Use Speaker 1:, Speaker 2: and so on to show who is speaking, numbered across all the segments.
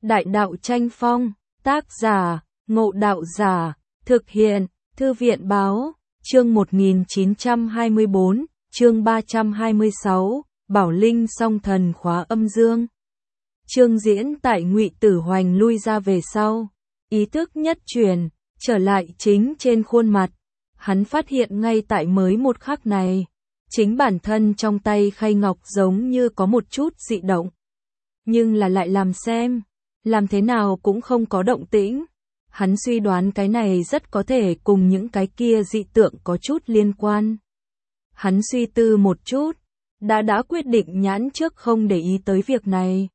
Speaker 1: Đại đạo tranh phong, tác giả, Ngộ Đạo Giả, thực hiện, Thư viện báo, chương 1924, chương 326, Bảo Linh song thần khóa âm dương. Chương diễn tại Ngụy Tử Hoành lui ra về sau, ý thức nhất truyền, trở lại chính trên khuôn mặt. Hắn phát hiện ngay tại mới một khắc này, chính bản thân trong tay khay ngọc giống như có một chút dị động. Nhưng là lại làm thế nào cũng không có động tĩnh. Hắn suy đoán cái này rất có thể cùng những cái kia dị tượng có chút liên quan. Hắn suy tư một chút, đã quyết định nhãn trước không để ý tới việc này.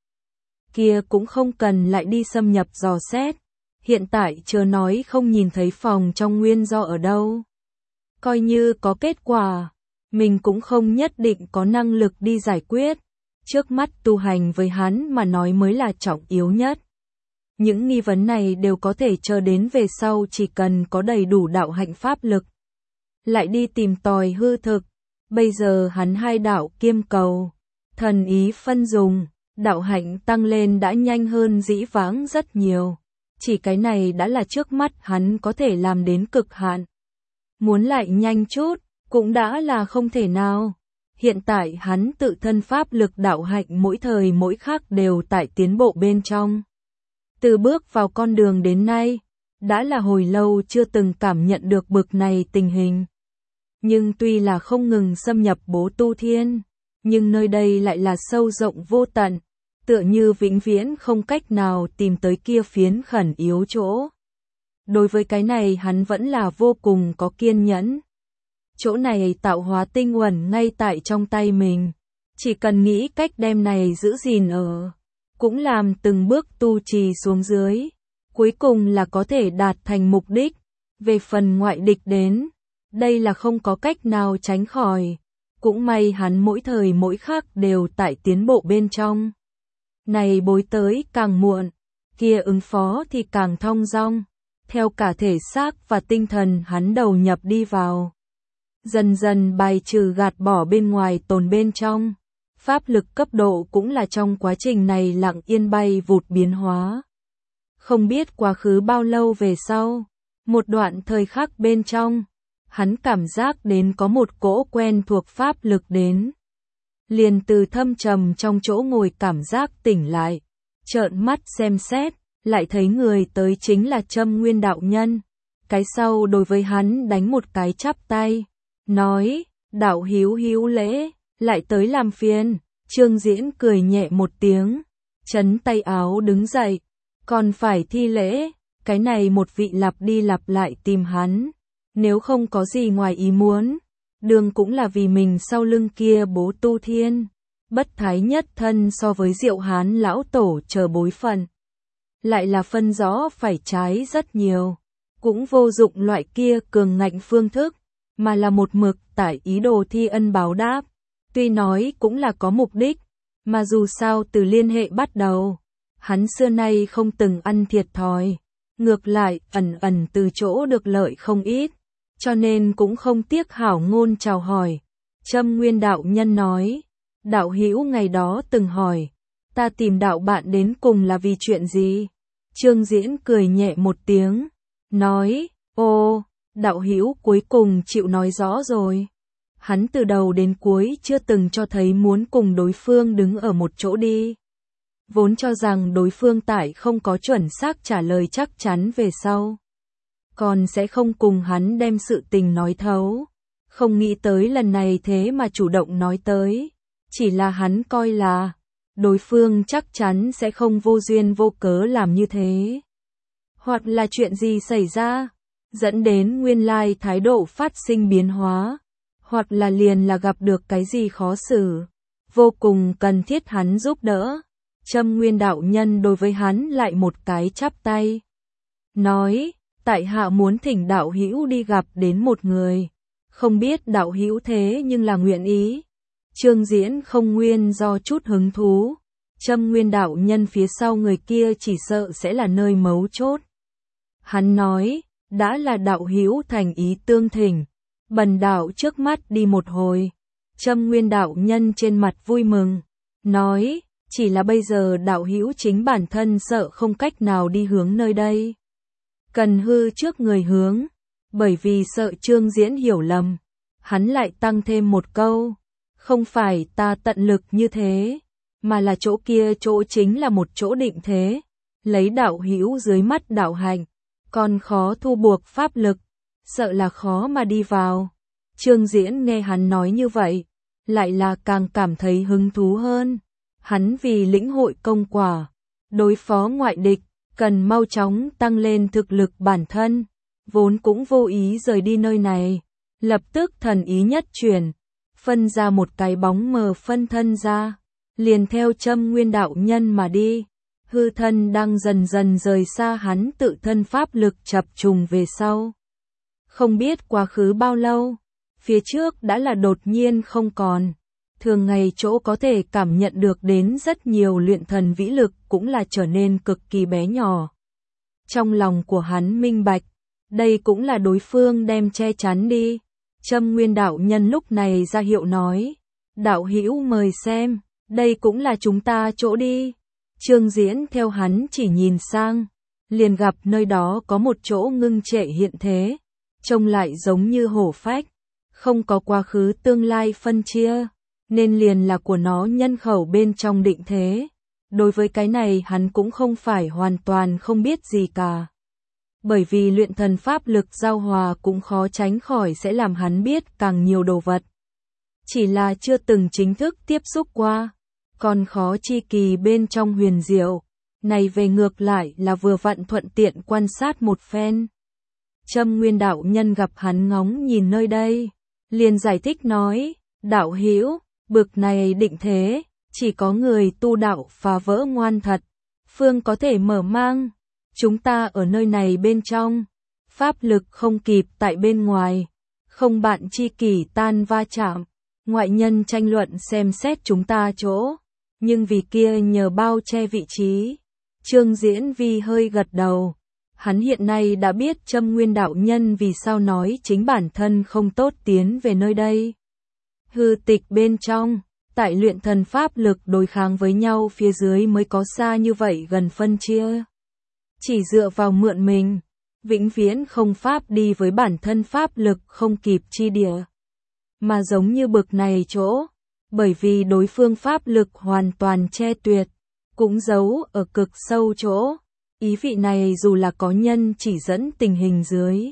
Speaker 1: Kia cũng không cần lại đi xâm nhập dò xét. Hiện tại chưa nói không nhìn thấy phòng trong nguyên do ở đâu. Coi như có kết quả, mình cũng không nhất định có năng lực đi giải quyết. Trước mắt tu hành với hắn mà nói mới là trọng yếu nhất. Những nghi vấn này đều có thể chờ đến về sau, chỉ cần có đầy đủ đạo hạnh pháp lực. Lại đi tìm tòi hư thực. Bây giờ hắn hai đạo kiêm cầu, thần ý phân dùng, đạo hạnh tăng lên đã nhanh hơn dĩ vãng rất nhiều. Chỉ cái này đã là trước mắt hắn có thể làm đến cực hạn. Muốn lại nhanh chút, cũng đã là không thể nào. Hiện tại hắn tự thân pháp lực đạo hạnh mỗi thời mỗi khắc đều tại tiến bộ bên trong. Từ bước vào con đường đến nay, đã là hồi lâu chưa từng cảm nhận được bực này tình hình. Nhưng tuy là không ngừng xâm nhập bố tu thiên, nhưng nơi đây lại là sâu rộng vô tận, tựa như vĩnh viễn không cách nào tìm tới kia phiến khẩn yếu chỗ. Đối với cái này hắn vẫn là vô cùng có kiên nhẫn. Chỗ này tạo hóa tinh uẩn ngay tại trong tay mình, chỉ cần nghĩ cách đem này giữ gìn ở, cũng làm từng bước tu trì xuống dưới, cuối cùng là có thể đạt thành mục đích. Về phần ngoại địch đến, đây là không có cách nào tránh khỏi, cũng may hắn mỗi thời mỗi khắc đều tại tiến bộ bên trong. Này bối tới càng muộn, kia ứng phó thì càng thong dong, theo cả thể xác và tinh thần hắn đầu nhập đi vào. Dần dần bài trừ gạt bỏ bên ngoài tồn bên trong, pháp lực cấp độ cũng là trong quá trình này lặng yên bay vụt biến hóa. Không biết quá khứ bao lâu về sau, một đoạn thời khắc bên trong, hắn cảm giác đến có một cỗ quen thuộc pháp lực đến. Liền từ thâm trầm trong chỗ ngồi cảm giác tỉnh lại, trợn mắt xem xét, lại thấy người tới chính là Trâm Nguyên đạo nhân. Cái sau đối với hắn đánh một cái chắp tay, nói, đạo hữu lễ, lại tới làm phiền. Trương Diễn cười nhẹ một tiếng, chấn tay áo đứng dậy, còn phải thi lễ. Cái này một vị lặp đi lặp lại tìm hắn, nếu không có gì ngoài ý muốn, đường cũng là vì mình sau lưng kia bố tu thiên, bất thái nhất thân so với Diệu Hán lão tổ chờ bối phận, lại là phân rõ phải trái rất nhiều, cũng vô dụng loại kia cường ngạnh phương thức, mà là một mực tại ý đồ thi ân báo đáp. Tuy nói cũng là có mục đích, mà dù sao từ liên hệ bắt đầu, hắn xưa nay không từng ăn thiệt thòi, ngược lại ẩn từ chỗ được lợi không ít, cho nên cũng không tiếc hảo ngôn chào hỏi. Trâm Nguyên đạo nhân nói, đạo hữu ngày đó từng hỏi, ta tìm đạo bạn đến cùng là vì chuyện gì? Trương Diễn cười nhẹ một tiếng, nói, ô, đạo hữu cuối cùng chịu nói rõ rồi. Hắn từ đầu đến cuối chưa từng cho thấy muốn cùng đối phương đứng ở một chỗ đi. Vốn cho rằng đối phương tại không có chuẩn xác trả lời chắc chắn về sau, còn sẽ không cùng hắn đem sự tình nói thấu. Không nghĩ tới lần này thế mà chủ động nói tới. Chỉ là hắn coi là đối phương chắc chắn sẽ không vô duyên vô cớ làm như thế. Hoặc là chuyện gì xảy ra, dẫn đến nguyên lai thái độ phát sinh biến hóa. Hoặc là liền là gặp được cái gì khó xử, vô cùng cần thiết hắn giúp đỡ. Trâm Nguyên đạo nhân đối với hắn lại một cái chắp tay, nói, tại hạ muốn thỉnh đạo hữu đi gặp đến một người, không biết đạo hữu thế nhưng là nguyện ý. Trương Diễn không nguyên do chút hứng thú, Trâm Nguyên đạo nhân phía sau người kia chỉ sợ sẽ là nơi mấu chốt. Hắn nói, đã là đạo hữu thành ý tương thỉnh, bần đạo trước mắt đi một hồi. Trâm Nguyên đạo nhân trên mặt vui mừng, nói, Chỉ là bây giờ đạo hữu chính bản thân sợ không cách nào đi hướng nơi đây. Cần hư trước người hướng, bởi vì sợ Trương Diễn hiểu lầm. Hắn lại tăng thêm một câu, không phải ta tận lực như thế, mà là chỗ kia chỗ chính là một chỗ định thế. Lấy đạo hữu dưới mắt đạo hành, còn khó thu buộc pháp lực, sợ là khó mà đi vào. Trương Diễn nghe hắn nói như vậy, lại là càng cảm thấy hứng thú hơn. Hắn vì lĩnh hội công quả, đối phó ngoại địch, cần mau chóng tăng lên thực lực bản thân, vốn cũng vô ý rời đi nơi này. Lập tức thần ý nhất chuyển, phân ra một cái bóng mờ phân thân ra, liền theo Châm Nguyên đạo nhân mà đi. Hư thân đang dần dần rời xa hắn, tự thân pháp lực chập trùng về sau. Không biết quá khứ bao lâu, phía trước đã là đột nhiên không còn. Thường ngày chỗ có thể cảm nhận được đến rất nhiều luyện thần vĩ lực cũng là trở nên cực kỳ bé nhỏ. Trong lòng của hắn minh bạch, đây cũng là đối phương đem che chắn đi. Châm Nguyên đạo nhân lúc này ra hiệu nói, đạo hữu mời xem, đây cũng là chúng ta chỗ đi. Trương Diễn theo hắn chỉ nhìn sang, liền gặp nơi đó có một chỗ ngưng trệ hiện thế, trông lại giống như hổ phách, không có quá khứ tương lai phân chia, nên liền là của nó nhân khẩu bên trong định thế. Đối với cái này hắn cũng không phải hoàn toàn không biết gì cả. Bởi vì luyện thần pháp lực giao hòa cũng khó tránh khỏi sẽ làm hắn biết càng nhiều đồ vật. Chỉ là chưa từng chính thức tiếp xúc qua, còn khó chi kỳ bên trong huyền diệu. Này về ngược lại là vừa vặn thuận tiện quan sát một phen. Châm Nguyên đạo nhân gặp hắn ngóng nhìn nơi đây, liền giải thích nói, đạo hữu, bực này định thế, chỉ có người tu đạo phá vỡ ngoan thật, phương có thể mở mang. Chúng ta ở nơi này bên trong, pháp lực không kịp tại bên ngoài, không bạn chi kỷ tan va chạm, ngoại nhân tranh luận xem xét chúng ta chỗ, nhưng vì kia nhờ bao che vị trí. Trương Diễn Vi hơi gật đầu, hắn hiện nay đã biết Châm Nguyên đạo nhân vì sao nói chính bản thân không tốt tiến về nơi đây. Hư tịch bên trong, tại luyện thần pháp lực đối kháng với nhau phía dưới mới có xa như vậy gần phân chia. Chỉ dựa vào mượn mình, vĩnh viễn không pháp đi với bản thân pháp lực không kịp chi địa. Mà giống như bực này chỗ, bởi vì đối phương pháp lực hoàn toàn che tuyệt, cũng giấu ở cực sâu chỗ, ý vị này dù là có nhân chỉ dẫn tình hình dưới,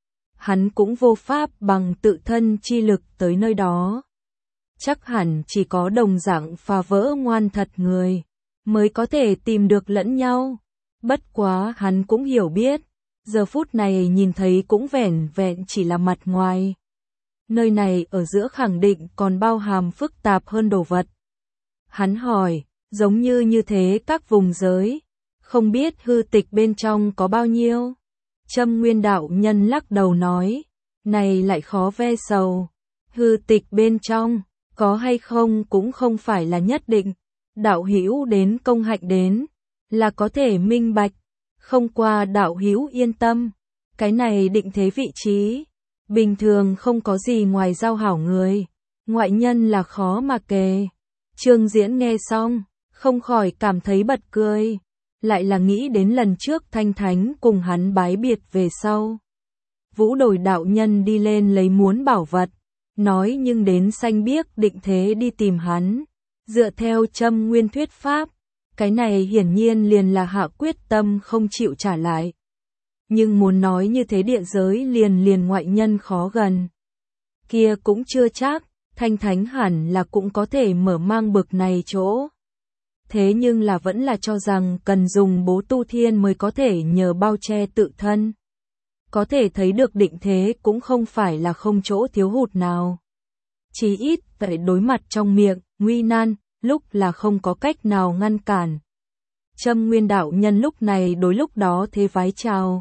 Speaker 1: hắn cũng vô pháp bằng tự thân chi lực tới nơi đó. Chắc hẳn chỉ có đồng dạng phá vỡ ngoan thật người, mới có thể tìm được lẫn nhau. Bất quá hắn cũng hiểu biết, giờ phút này nhìn thấy cũng vẻn vẹn chỉ là mặt ngoài. Nơi này ở giữa khẳng định còn bao hàm phức tạp hơn đồ vật. Hắn hỏi, giống như thế các vùng giới, không biết hư tịch bên trong có bao nhiêu? Châm Nguyên đạo nhân lắc đầu nói, này lại khó ve sầu. Hư tịch bên trong, có hay không cũng không phải là nhất định. Đạo hữu đến công hạnh đến, là có thể minh bạch. Không qua đạo hữu yên tâm, cái này định thế vị trí, bình thường không có gì ngoài giao hảo người, ngoại nhân là khó mà kề. Trương Diễn nghe xong, không khỏi cảm thấy bật cười, lại là nghĩ đến lần trước Thanh Thánh cùng hắn bái biệt về sau. Vũ Đổi đạo nhân đi lên lấy muốn bảo vật, nói nhưng đến xanh biếc định thế đi tìm hắn, dựa theo Châm Nguyên thuyết pháp, cái này hiển nhiên liền là hạ quyết tâm không chịu trả lại. Nhưng muốn nói như thế địa giới liền ngoại nhân khó gần. Kia cũng chưa chắc, Thanh Thánh hẳn là cũng có thể mở mang bực này chỗ. Thế nhưng là vẫn là cho rằng cần dùng bố tu thiên mới có thể nhờ bao che tự thân. Có thể thấy được định thế cũng không phải là không chỗ thiếu hụt nào. Chí ít tại đối mặt trong miệng, nguy nan, lúc là không có cách nào ngăn cản. Châm Nguyên đạo nhân lúc này đối lúc đó thế vái chào.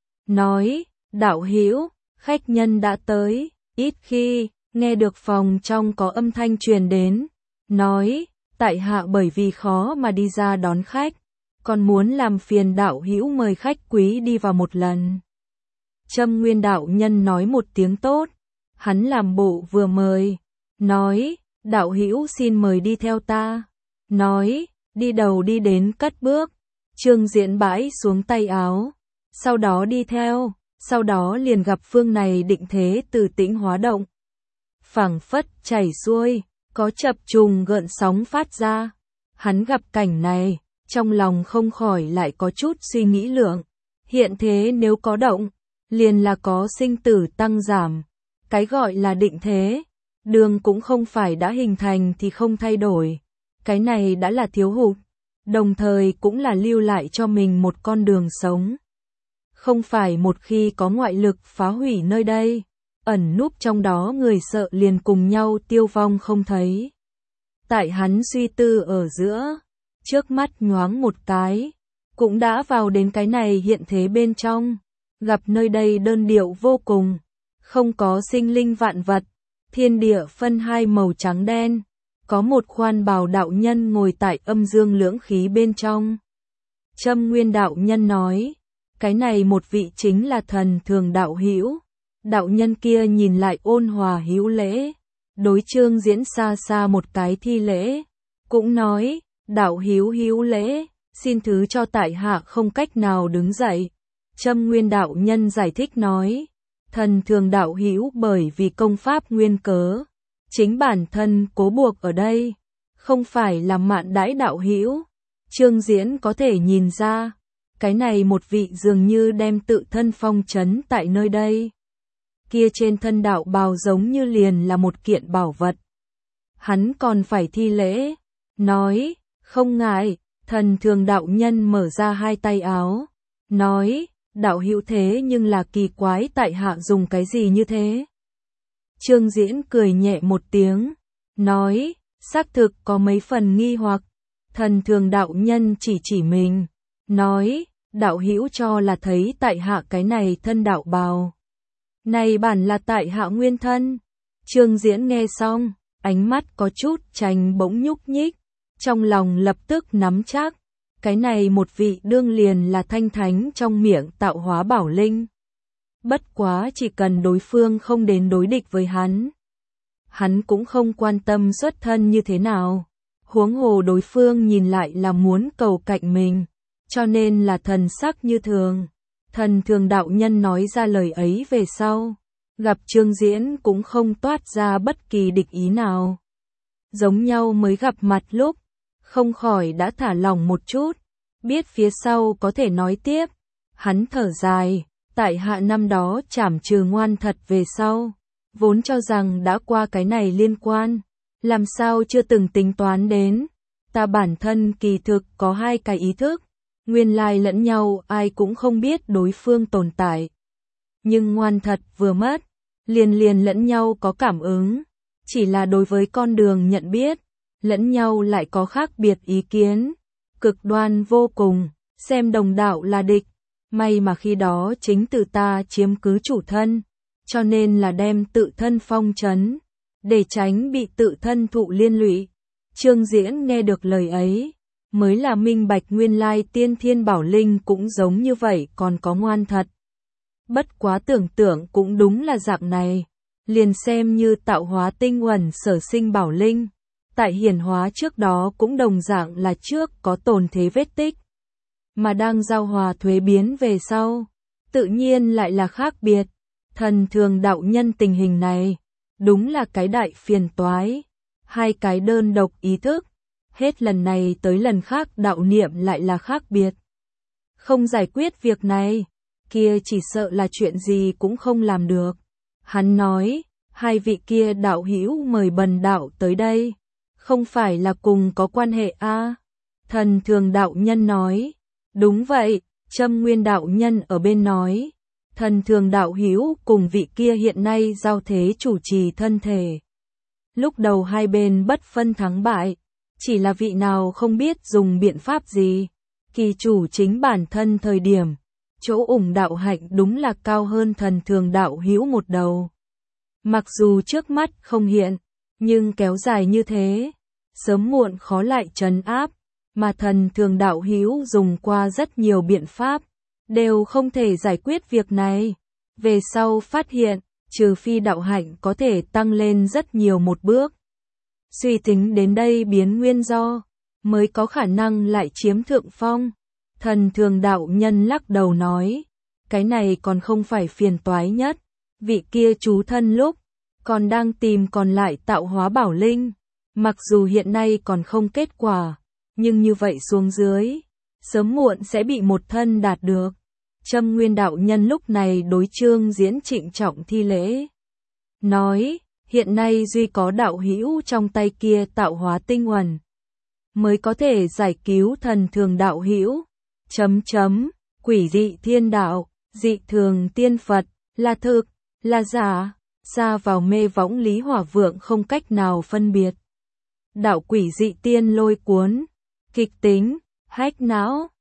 Speaker 1: Nói, đạo hữu, khách nhân đã tới, ít khi, nghe được phòng trong có âm thanh truyền đến. Nói, tại hạ bởi vì khó mà đi ra đón khách, còn muốn làm phiền đạo hữu mời khách quý đi vào một lần. Châm Nguyên đạo nhân nói một tiếng tốt, hắn làm bộ vừa mời, nói, đạo hữu xin mời đi theo ta. Nói, đi đầu đi đến cất bước. Trương Diễn bãi xuống tay áo, sau đó đi theo, sau đó liền gặp phương này định thế từ tĩnh hóa động. Phảng phất chảy xuôi, có chập trùng gợn sóng phát ra. Hắn gặp cảnh này, trong lòng không khỏi lại có chút suy nghĩ lượng. Hiện thế nếu có động, liền là có sinh tử tăng giảm. Cái gọi là định thế, đường cũng không phải đã hình thành thì không thay đổi. Cái này đã là thiếu hụt, đồng thời cũng là lưu lại cho mình một con đường sống. Không phải một khi có ngoại lực phá hủy nơi đây, ẩn núp trong đó người sợ liền cùng nhau tiêu vong không thấy. Tại hắn suy tư ở giữa, trước mắt nhoáng một cái, cũng đã vào đến cái này hiện thế bên trong, gặp nơi đây đơn điệu vô cùng, không có sinh linh vạn vật, thiên địa phân hai màu trắng đen, có một khoan bào đạo nhân ngồi tại âm dương lưỡng khí bên trong. Châm Nguyên đạo nhân nói, cái này một vị chính là Thần Thường đạo hữu. Đạo nhân kia nhìn lại ôn hòa hữu lễ, đối Trương Diễn xa xa một cái thi lễ, cũng nói, đạo hữu hữu lễ, xin thứ cho tại hạ không cách nào đứng dậy. Châm Nguyên đạo nhân giải thích nói, Thần Thường đạo hữu bởi vì công pháp nguyên cớ, chính bản thân cố buộc ở đây, không phải là mạn đãi đạo hữu. Trương Diễn có thể nhìn ra, cái này một vị dường như đem tự thân phong trấn tại nơi đây. Kia trên thân đạo bào giống như liền là một kiện bảo vật. Hắn còn phải thi lễ, nói, không ngại. Thần Thường đạo nhân mở ra hai tay áo, nói, đạo hữu thế nhưng là kỳ quái tại hạ dùng cái gì như thế. Trương Diễn cười nhẹ một tiếng, nói, xác thực có mấy phần nghi hoặc. Thần Thường đạo nhân chỉ mình, nói, đạo hữu cho là thấy tại hạ cái này thân đạo bào. Này bản là tại hạ nguyên thân. Trương Diễn nghe xong, ánh mắt có chút chành bỗng nhúc nhích, trong lòng lập tức nắm chắc, cái này một vị đương liền là thanh thánh trong miệng tạo hóa bảo linh. Bất quá chỉ cần đối phương không đến đối địch với hắn cũng không quan tâm xuất thân như thế nào. Huống hồ đối phương nhìn lại là muốn cầu cạnh mình, cho nên là thần sắc như thường. Thần Thường đạo nhân nói ra lời ấy về sau, gặp Trương Diễn cũng không toát ra bất kỳ địch ý nào. Giống nhau mới gặp mặt lúc, không khỏi đã thả lỏng một chút, biết phía sau có thể nói tiếp. Hắn thở dài, tại hạ năm đó trảm trừ ngoan thật về sau, vốn cho rằng đã qua cái này liên quan, làm sao chưa từng tính toán đến. Ta bản thân kỳ thực có hai cái ý thức, nguyên lai lẫn nhau ai cũng không biết đối phương tồn tại. Nhưng ngoan thật vừa mất, liền lẫn nhau có cảm ứng, chỉ là đối với con đường nhận biết, lẫn nhau lại có khác biệt ý kiến, cực đoan vô cùng, xem đồng đạo là địch. May mà khi đó chính tự ta chiếm cứ chủ thân, cho nên là đem tự thân phong trấn, để tránh bị tự thân thụ liên lụy. Trương Diễn nghe được lời ấy, mới là minh bạch nguyên lai tiên thiên bảo linh cũng giống như vậy còn có ngoan thật. Bất quá tưởng tượng cũng đúng là dạng này, liền xem như tạo hóa tinh uẩn sở sinh bảo linh, tại hiển hóa trước đó cũng đồng dạng là trước có tồn thế vết tích, mà đang giao hòa thuế biến về sau, tự nhiên lại là khác biệt. Thần Thường đạo nhân tình hình này, đúng là cái đại phiền toái, hai cái đơn độc ý thức, hết lần này tới lần khác đạo niệm lại là khác biệt. Không giải quyết việc này, kia chỉ sợ là chuyện gì cũng không làm được. Hắn nói, hai vị kia đạo hữu mời bần đạo tới đây, không phải là cùng có quan hệ a? Thần Thường đạo nhân nói, đúng vậy. Châm Nguyên đạo nhân ở bên nói, Thần Thường đạo hữu cùng vị kia hiện nay giao thế chủ trì thân thể. Lúc đầu hai bên bất phân thắng bại, chỉ là vị nào không biết dùng biện pháp gì. Kỳ chủ chính bản thân thời điểm, chỗ ủng đạo hạnh đúng là cao hơn Thần Thường đạo hữu một đầu. Mặc dù trước mắt không hiện, nhưng kéo dài như thế, sớm muộn khó lại trấn áp, mà Thần Thường đạo hữu dùng qua rất nhiều biện pháp, đều không thể giải quyết việc này. Về sau phát hiện, trừ phi đạo hạnh có thể tăng lên rất nhiều một bước. Suy tính đến đây biến nguyên do, mới có khả năng lại chiếm thượng phong. Thần thường đạo nhân lắc đầu nói, cái này còn không phải phiền toái nhất. Vị kia chú thân lúc còn đang tìm còn lại tạo hóa bảo linh. Mặc dù hiện nay còn không kết quả, nhưng như vậy xuống dưới, sớm muộn sẽ bị một thân đạt được. Châm Nguyên đạo nhân lúc này đối Trương Diễn trịnh trọng thi lễ. Nói, hiện nay duy có đạo hữu trong tay kia tạo hóa tinh uẩn, mới có thể giải cứu thần thường đạo hữu. Quỷ dị thiên đạo, dị thường tiên Phật, là thực, là giả, xa vào mê võng Lý Hỏa Vượng không cách nào phân biệt. Đạo quỷ dị tiên lôi cuốn, kịch tính, hách não.